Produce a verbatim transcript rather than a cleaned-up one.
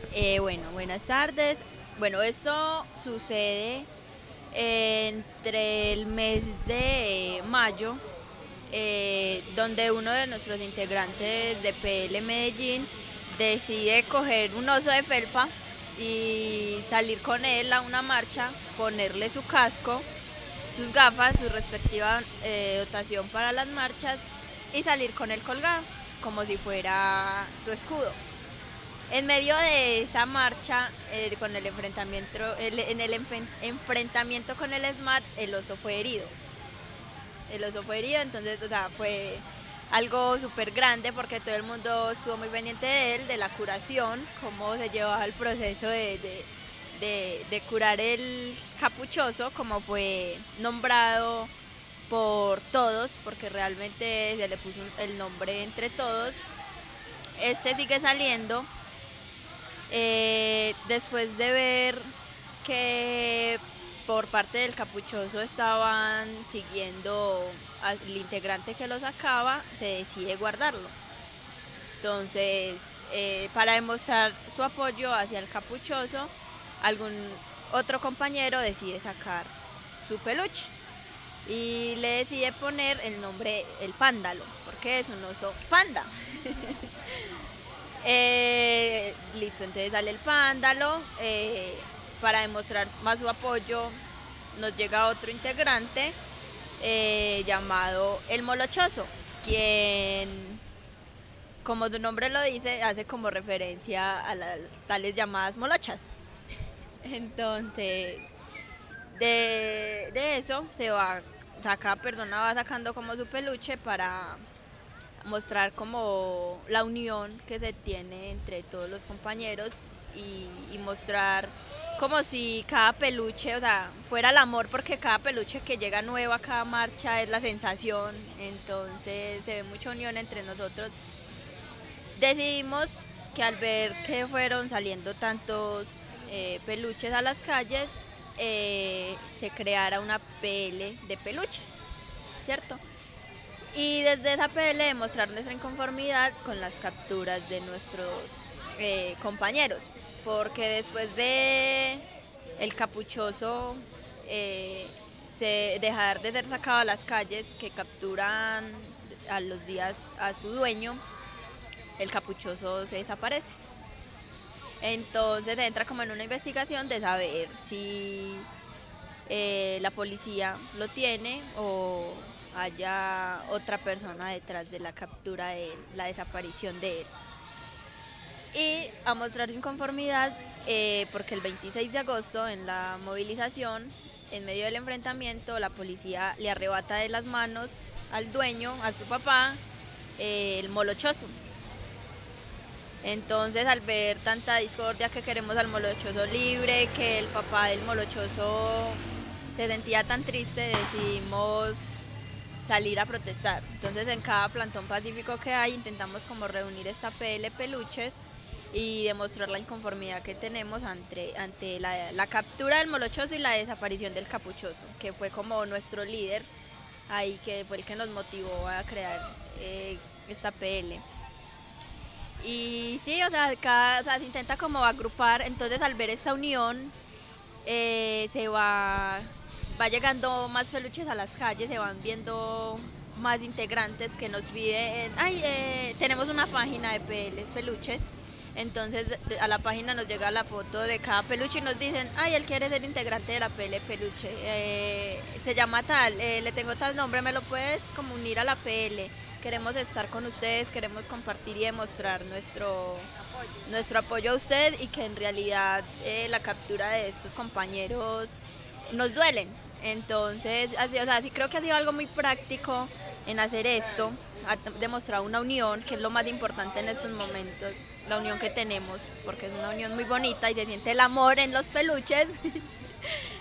Eh, bueno, buenas tardes. Bueno, esto sucede entre el mes de mayo, eh, donde uno de nuestros integrantes de P L Medellín decide coger un oso de felpa y salir con él a una marcha, ponerle su casco, sus gafas, su respectiva eh, dotación para las marchas y salir con él colgado, como si fuera su escudo. En medio de esa marcha, eh, con el enfrentamiento, el, en el enfren- enfrentamiento con el SMAT, el oso fue herido. El oso fue herido, entonces, o sea, fue algo súper grande porque todo el mundo estuvo muy pendiente de él, de la curación, cómo se llevaba el proceso de, de, de, de curar el capuchoso, como fue nombrado por todos, porque realmente se le puso el nombre entre todos. Este sigue saliendo. Eh, después de ver que por parte del capuchoso estaban siguiendo al integrante que lo sacaba, se decide guardarlo. Entonces, eh, para demostrar su apoyo hacia el capuchoso, algún otro compañero decide sacar su peluche y le decide poner el nombre el pándalo, porque es un oso panda. Eh, listo, entonces sale el pándalo, eh, para demostrar más su apoyo nos llega otro integrante eh, llamado el Molochoso, quien, como su nombre lo dice, hace como referencia a las tales llamadas molochas. Entonces, de, de eso se va, cada persona va sacando como su peluche para mostrar como la unión que se tiene entre todos los compañeros y, y mostrar como si cada peluche, o sea, fuera el amor, porque cada peluche que llega nuevo a cada marcha es la sensación, entonces se ve mucha unión entre nosotros. Decidimos que al ver que fueron saliendo tantos eh, peluches a las calles, eh, se creara una P L de peluches, ¿cierto? Y desde esa P L demostrar nuestra inconformidad con las capturas de nuestros eh, compañeros, porque después de el capuchoso eh, se dejar de ser sacado a las calles, que capturan a los días a su dueño, el capuchoso se desaparece. Entonces entra como en una investigación de saber si eh, la policía lo tiene o haya otra persona detrás de la captura de él, la desaparición de él. Y a mostrar su inconformidad, eh, porque el veintiséis de agosto, en la movilización, en medio del enfrentamiento, la policía le arrebata de las manos al dueño, a su papá, eh, el Molochoso. Entonces, al ver tanta discordia, que queremos al Molochoso libre, que el papá del Molochoso se sentía tan triste, decidimos salir a protestar. Entonces, en cada plantón pacífico que hay, intentamos como reunir esta P L peluches y demostrar la inconformidad que tenemos ante, ante la, la captura del Molochoso y la desaparición del capuchoso, que fue como nuestro líder ahí, que fue el que nos motivó a crear eh, esta P L. Y sí, o sea, cada, o sea, se intenta como agrupar. Entonces, al ver esta unión, eh, se va, va llegando más peluches a las calles, se van viendo más integrantes que nos piden, ay, eh, tenemos una página de P L peluches. Entonces a la página nos llega la foto de cada peluche y nos dicen, ay, él quiere ser integrante de la P L peluche, eh, se llama tal, eh, le tengo tal nombre, me lo puedes como unir a la P L, queremos estar con ustedes, queremos compartir y demostrar nuestro apoyo, nuestro apoyo a usted, y que en realidad eh, la captura de estos compañeros nos duelen. Entonces, así, o sea, sí creo que ha sido algo muy práctico en hacer esto, ha demostrado una unión, que es lo más importante en estos momentos, la unión que tenemos, porque es una unión muy bonita y se siente el amor en los peluches.